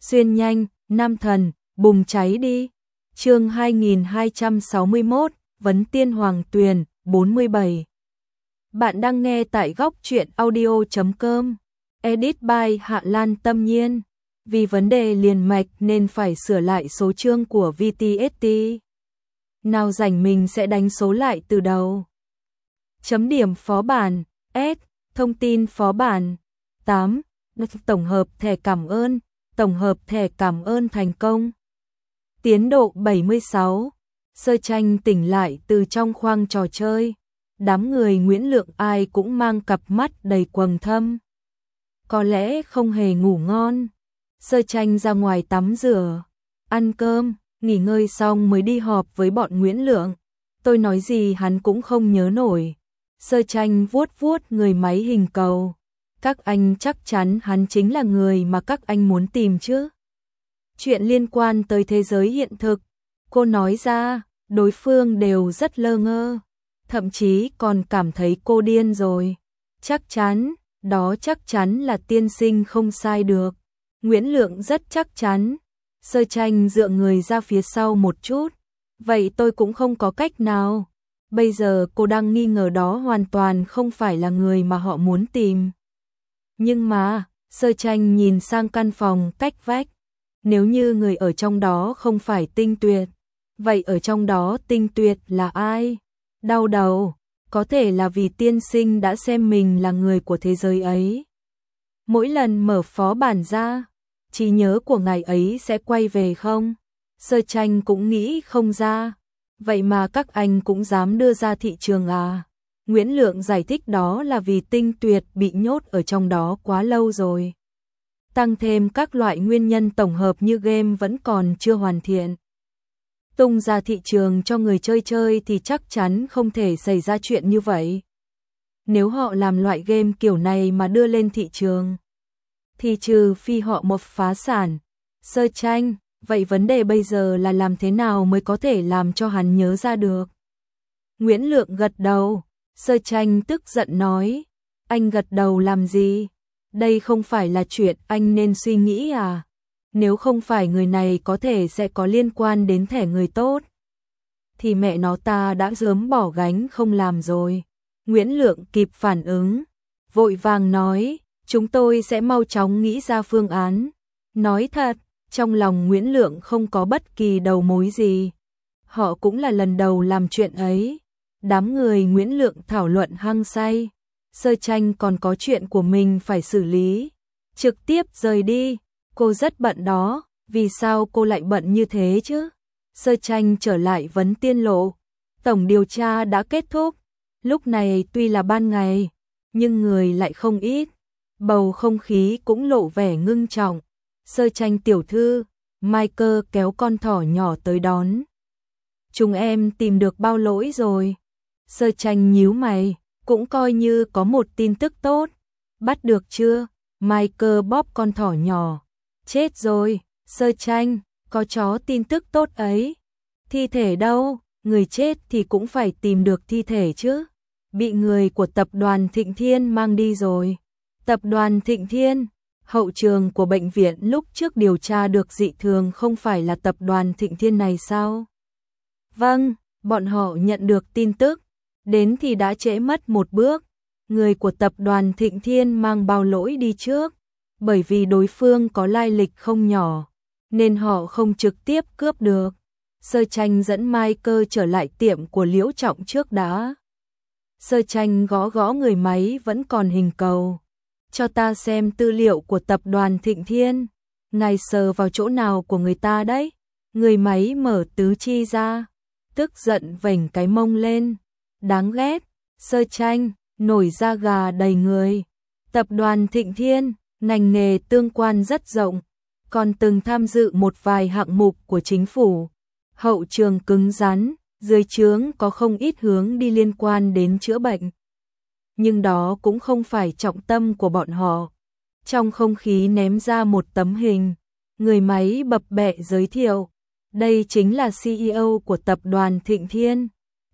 xuyên nhanh, nam thần, bùng cháy đi. Chương 2261, Vấn Tiên Hoàng Tuyền, 47. Bạn đang nghe tại góc truyện audio.com. Edit by Hạ Lan Tâm Nhiên. Vì vấn đề liền mạch nên phải sửa lại số chương của VTST. Nào rảnh mình sẽ đánh số lại từ đầu. Chấm điểm phó bản S. Thông tin phó bản 8. Tổng hợp thẻ cảm ơn. Tổng hợp thẻ cảm ơn thành công. Tiến độ 76. Sơ Tranh tỉnh lại từ trong khoang trò chơi. Đám người Nguyễn Lượng ai cũng mang cặp mắt đầy quầng thâm. Có lẽ không hề ngủ ngon. Sơ Tranh ra ngoài tắm rửa, ăn cơm, nghỉ ngơi xong mới đi họp với bọn Nguyễn Lượng. Tôi nói gì hắn cũng không nhớ nổi. Sơ Tranh vuốt vuốt người máy hình cầu. Các anh chắc chắn hắn chính là người mà các anh muốn tìm chứ. Chuyện liên quan tới thế giới hiện thực, cô nói ra, đối phương đều rất lơ ngơ. Thậm chí còn cảm thấy cô điên rồi. Chắc chắn, đó chắc chắn là tiên sinh không sai được. Nguyễn Lượng rất chắc chắn. Sơ Tranh dựa người ra phía sau một chút. Vậy tôi cũng không có cách nào. Bây giờ cô đang nghi ngờ đó hoàn toàn không phải là người mà họ muốn tìm. Nhưng mà, Sơ Tranh nhìn sang căn phòng cách vách. Nếu như người ở trong đó không phải Tinh Tuyệt, vậy ở trong đó Tinh Tuyệt là ai? Đau đầu, có thể là vì tiên sinh đã xem mình là người của thế giới ấy. Mỗi lần mở phó bản ra, trí nhớ của ngài ấy sẽ quay về không? Sơ Tranh cũng nghĩ không ra. Vậy mà các anh cũng dám đưa ra thị trường à? Nguyễn Lượng giải thích đó là vì Tinh Tuyệt bị nhốt ở trong đó quá lâu rồi. Tăng thêm các loại nguyên nhân tổng hợp như game vẫn còn chưa hoàn thiện. Tung ra thị trường cho người chơi thì chắc chắn không thể xảy ra chuyện như vậy. Nếu họ làm loại game kiểu này mà đưa lên thị trường, thì trừ phi họ một phá sản. Sơ Tranh, vậy vấn đề bây giờ là làm thế nào mới có thể làm cho hắn nhớ ra được? Nguyễn Lượng gật đầu. Sơ Tranh tức giận nói, anh gật đầu làm gì? Đây không phải là chuyện anh nên suy nghĩ à? Nếu không phải người này có thể sẽ có liên quan đến thẻ người tốt, thì mẹ nó ta đã sớm bỏ gánh không làm rồi. Nguyễn Lượng kịp phản ứng, vội vàng nói, chúng tôi sẽ mau chóng nghĩ ra phương án. Nói thật, trong lòng Nguyễn Lượng không có bất kỳ đầu mối gì. Họ cũng là lần đầu làm chuyện ấy. Đám người Nguyễn Lượng thảo luận hăng say. Sơ Tranh còn có chuyện của mình phải xử lý. Trực tiếp rời đi. Cô rất bận đó. Vì sao cô lại bận như thế chứ? Sơ Tranh trở lại Vấn Tiên Lộ. Tổng điều tra đã kết thúc. Lúc này tuy là ban ngày, nhưng người lại không ít. Bầu không khí cũng lộ vẻ ngưng trọng. Sơ Tranh tiểu thư, Michael kéo con thỏ nhỏ tới đón. Chúng em tìm được bao lỗi rồi. Sơ Tranh nhíu mày, cũng coi như có một tin tức tốt. Bắt được chưa? Michael bóp con thỏ nhỏ. Chết rồi, Sơ Tranh, có chó tin tức tốt ấy. Thi thể đâu? Người chết thì cũng phải tìm được thi thể chứ. Bị người của tập đoàn Thịnh Thiên mang đi rồi. Tập đoàn Thịnh Thiên, hậu trường của bệnh viện lúc trước điều tra được dị thường không phải là tập đoàn Thịnh Thiên này sao? Vâng, bọn họ nhận được tin tức. Đến thì đã trễ mất một bước. Người của tập đoàn Thịnh Thiên mang bao lỗi đi trước. Bởi vì đối phương có lai lịch không nhỏ, nên họ không trực tiếp cướp được. Sơ Tranh dẫn Michael trở lại tiệm của Liễu Trọng trước đã. Sơ Tranh gõ gõ người máy vẫn còn hình cầu. Cho ta xem tư liệu của tập đoàn Thịnh Thiên. Ngài sờ vào chỗ nào của người ta đấy? Người máy mở tứ chi ra, tức giận vểnh cái mông lên. Đáng ghét. Sơ Tranh, nổi da gà đầy người. Tập đoàn Thịnh Thiên, ngành nghề tương quan rất rộng, còn từng tham dự một vài hạng mục của chính phủ. Hậu trường cứng rắn, dưới trướng có không ít hướng đi liên quan đến chữa bệnh. Nhưng đó cũng không phải trọng tâm của bọn họ. Trong không khí ném ra một tấm hình, người máy bập bẹ giới thiệu. Đây chính là CEO của tập đoàn Thịnh Thiên,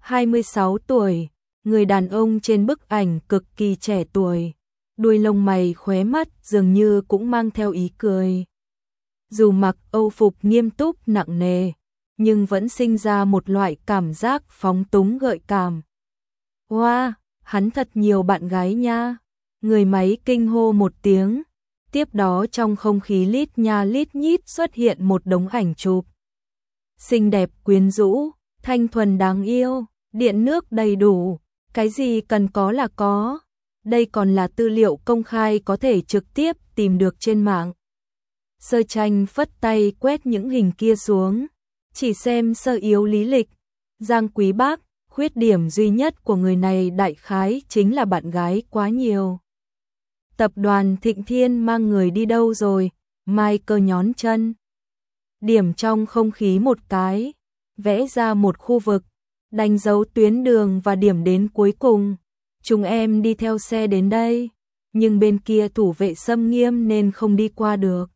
26 tuổi, người đàn ông trên bức ảnh cực kỳ trẻ tuổi. Đuôi lông mày khóe mắt dường như cũng mang theo ý cười. dù mặc âu phục nghiêm túc nặng nề, nhưng vẫn sinh ra một loại cảm giác phóng túng gợi cảm. Wow, hắn thật nhiều bạn gái nha. Người máy kinh hô một tiếng, tiếp đó trong không khí lít nha lít nhít xuất hiện một đống ảnh chụp. Xinh đẹp quyến rũ, thanh thuần đáng yêu, điện nước đầy đủ, cái gì cần có là có. Đây còn là tư liệu công khai có thể trực tiếp tìm được trên mạng. Sơ Tranh phất tay quét những hình kia xuống, chỉ xem sơ yếu lý lịch. Giang Quý Bác, khuyết điểm duy nhất của người này đại khái chính là bạn gái quá nhiều. Tập đoàn Thịnh Thiên mang người đi đâu rồi? Mai Cơ nhón chân. Điểm trong không khí một cái, vẽ ra một khu vực, đánh dấu tuyến đường và điểm đến cuối cùng. Chúng em đi theo xe đến đây, nhưng bên kia thủ vệ xâm nghiêm nên không đi qua được.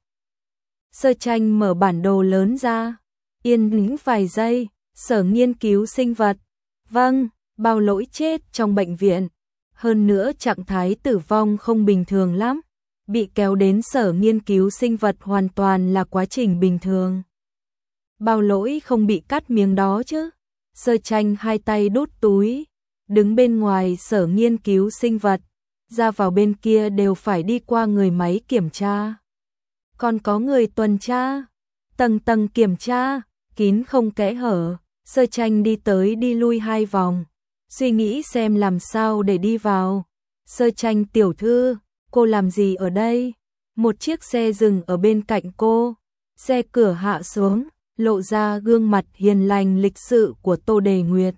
Sơ Tranh mở bản đồ lớn ra, yên tĩnh vài giây, Sở Nghiên cứu Sinh vật. Vâng, Bao Lỗi chết trong bệnh viện, hơn nữa trạng thái tử vong không bình thường lắm. Bị kéo đến Sở Nghiên cứu Sinh vật hoàn toàn là quá trình bình thường. Bao Lỗi không bị cắt miếng đó chứ? Sơ Tranh hai tay đút túi, đứng bên ngoài Sở Nghiên cứu Sinh vật, ra vào bên kia đều phải đi qua người máy kiểm tra. Còn có người tuần tra, tầng tầng kiểm tra, kín không kẽ hở. Sơ Tranh đi tới đi lui 2 vòng, suy nghĩ xem làm sao để đi vào. Sơ Tranh tiểu thư, cô làm gì ở đây? Một chiếc xe dừng ở bên cạnh cô, xe cửa hạ xuống, lộ ra gương mặt hiền lành lịch sự của Tô Đề Nguyệt.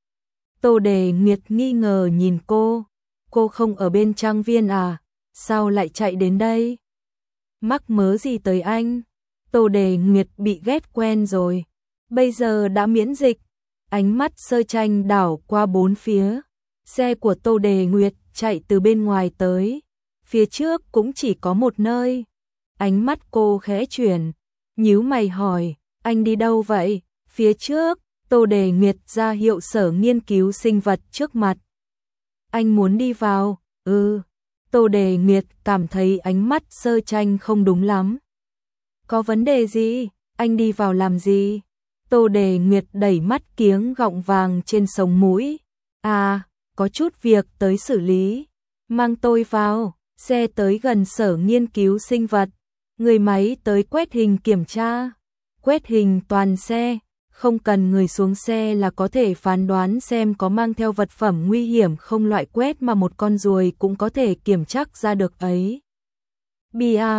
Tô Đề Nguyệt nghi ngờ nhìn cô không ở bên trang viên à, sao lại chạy đến đây? Mắc mớ gì tới anh? Tô Đề Nguyệt bị ghét quen rồi, bây giờ đã miễn dịch. Ánh mắt Sơ Tranh đảo qua bốn phía, xe của Tô Đề Nguyệt chạy từ bên ngoài tới, phía trước cũng chỉ có một nơi. Ánh mắt cô khẽ chuyển, nhíu mày hỏi, anh đi đâu vậy? Phía trước. Tô Đề Nguyệt ra hiệu Sở Nghiên cứu Sinh vật trước mặt. Anh muốn đi vào? Ừ. Tô Đề Nguyệt cảm thấy ánh mắt Sơ Tranh không đúng lắm. Có vấn đề gì? Anh đi vào làm gì? Tô Đề Nguyệt đẩy mắt kiếng gọng vàng trên sống mũi. À, có chút việc tới xử lý. Mang tôi vào. Xe tới gần Sở Nghiên cứu Sinh vật. Người máy tới quét hình kiểm tra. Quét hình toàn xe. Không cần người xuống xe là có thể phán đoán xem có mang theo vật phẩm nguy hiểm không. Loại quét mà một con ruồi cũng có thể kiểm chắc ra được ấy. BA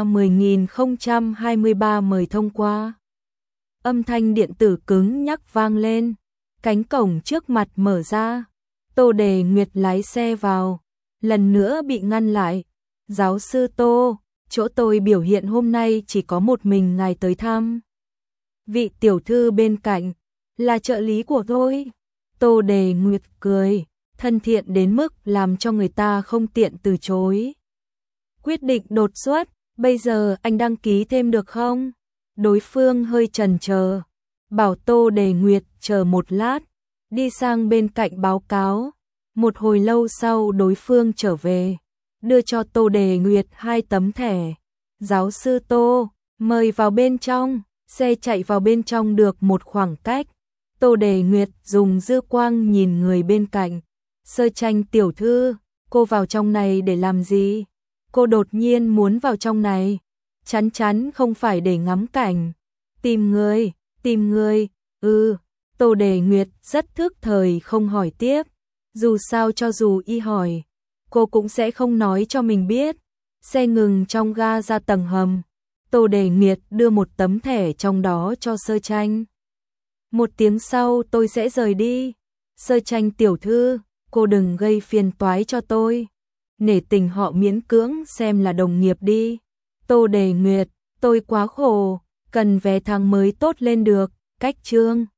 10023 mời thông qua. Âm thanh điện tử cứng nhắc vang lên. Cánh cổng trước mặt mở ra. Tô Đề Nguyệt lái xe vào, lần nữa bị ngăn lại. Giáo sư Tô, chỗ tôi biểu hiện hôm nay chỉ có một mình ngài tới thăm. Vị tiểu thư bên cạnh là trợ lý của tôi. Tô Đề Nguyệt cười, thân thiện đến mức làm cho người ta không tiện từ chối. Quyết định đột xuất, bây giờ anh đăng ký thêm được không? Đối phương hơi chần chờ, bảo Tô Đề Nguyệt chờ một lát, đi sang bên cạnh báo cáo. Một hồi lâu sau đối phương trở về, đưa cho Tô Đề Nguyệt 2 tấm thẻ. Giáo sư Tô, mời vào bên trong. Xe chạy vào bên trong được một khoảng cách. Tô Đề Nguyệt dùng dư quang nhìn người bên cạnh. Sơ Tranh tiểu thư, cô vào trong này để làm gì? Cô đột nhiên muốn vào trong này. Chắn chắn không phải để ngắm cảnh. Tìm người, Tô Đề Nguyệt rất thức thời không hỏi tiếp. Dù sao cho dù y hỏi, cô cũng sẽ không nói cho mình biết. Xe ngừng trong ga ra tầng hầm. Tô Đề Nguyệt đưa một tấm thẻ trong đó cho Sơ Tranh. 1 tiếng sau tôi sẽ rời đi. Sơ Tranh tiểu thư, cô đừng gây phiền toái cho tôi. Nể tình họ miễn cưỡng xem là đồng nghiệp đi. Tô Đề Nguyệt, tôi quá khổ, cần vé tháng mới tốt lên được. Cách chương